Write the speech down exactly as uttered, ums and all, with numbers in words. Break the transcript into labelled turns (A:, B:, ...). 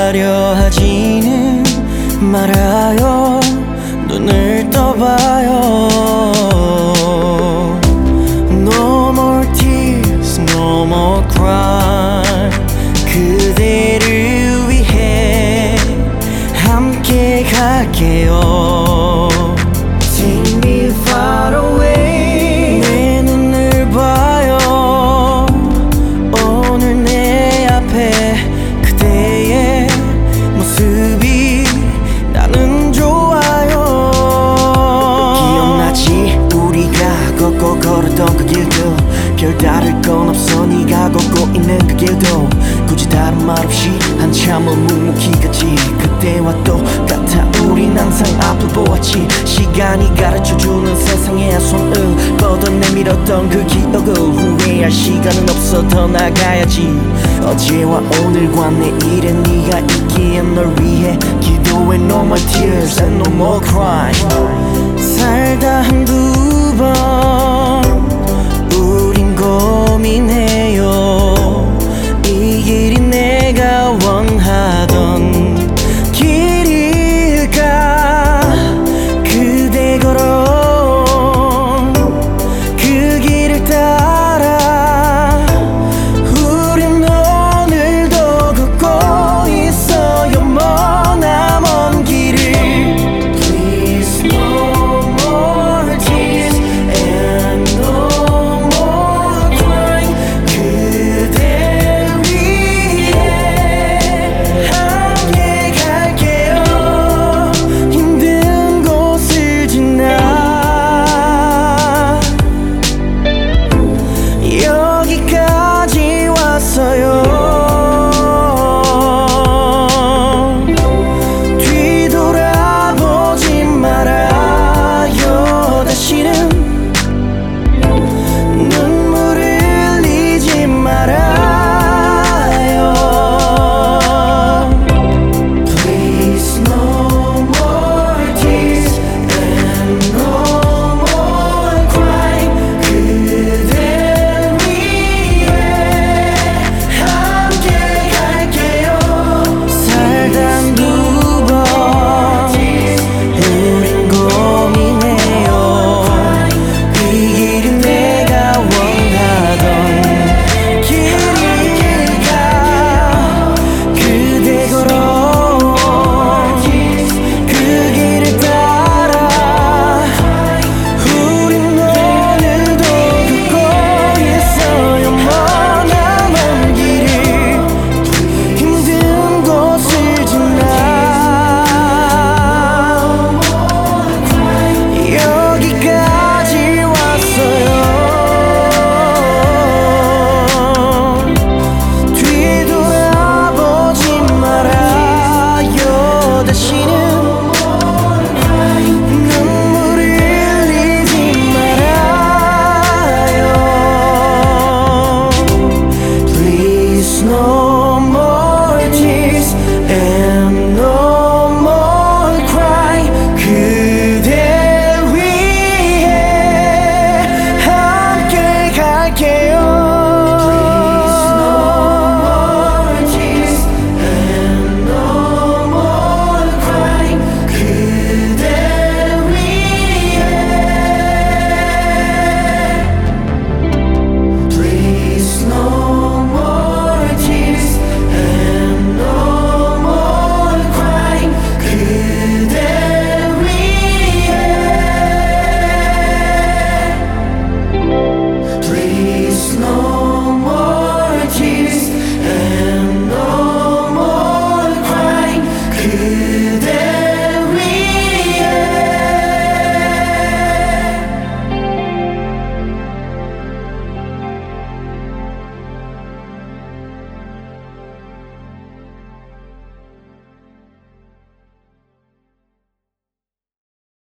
A: 가려 하지는 말아요. 눈을 떠봐요. No more tears, no more cry. 그대를 위해 함께 갈게요. Take me far away. 내 눈을 봐요. 오늘 내 앞에 그대의 모습이 나는 좋아요. 기억나지? 우리가 걷고 걸었던 그 길도 별다를 건 없어. 네가 걷고 있는 그 길도 굳이 다른 말 없이 한참을 묵묵히 갔지. 그때와 똑같아. 우린 항상 앞을 보았지. 시간이 가르쳐주는 세상의 손을 뻗어 내밀었던 그 기억을 후회할 시간은 없어. 더 나가야지. 어제와 오늘과 내일에 네가 있기에 널 위해 기도해. No more tears and no more cry. 살다 한두 번 우린 고민해요.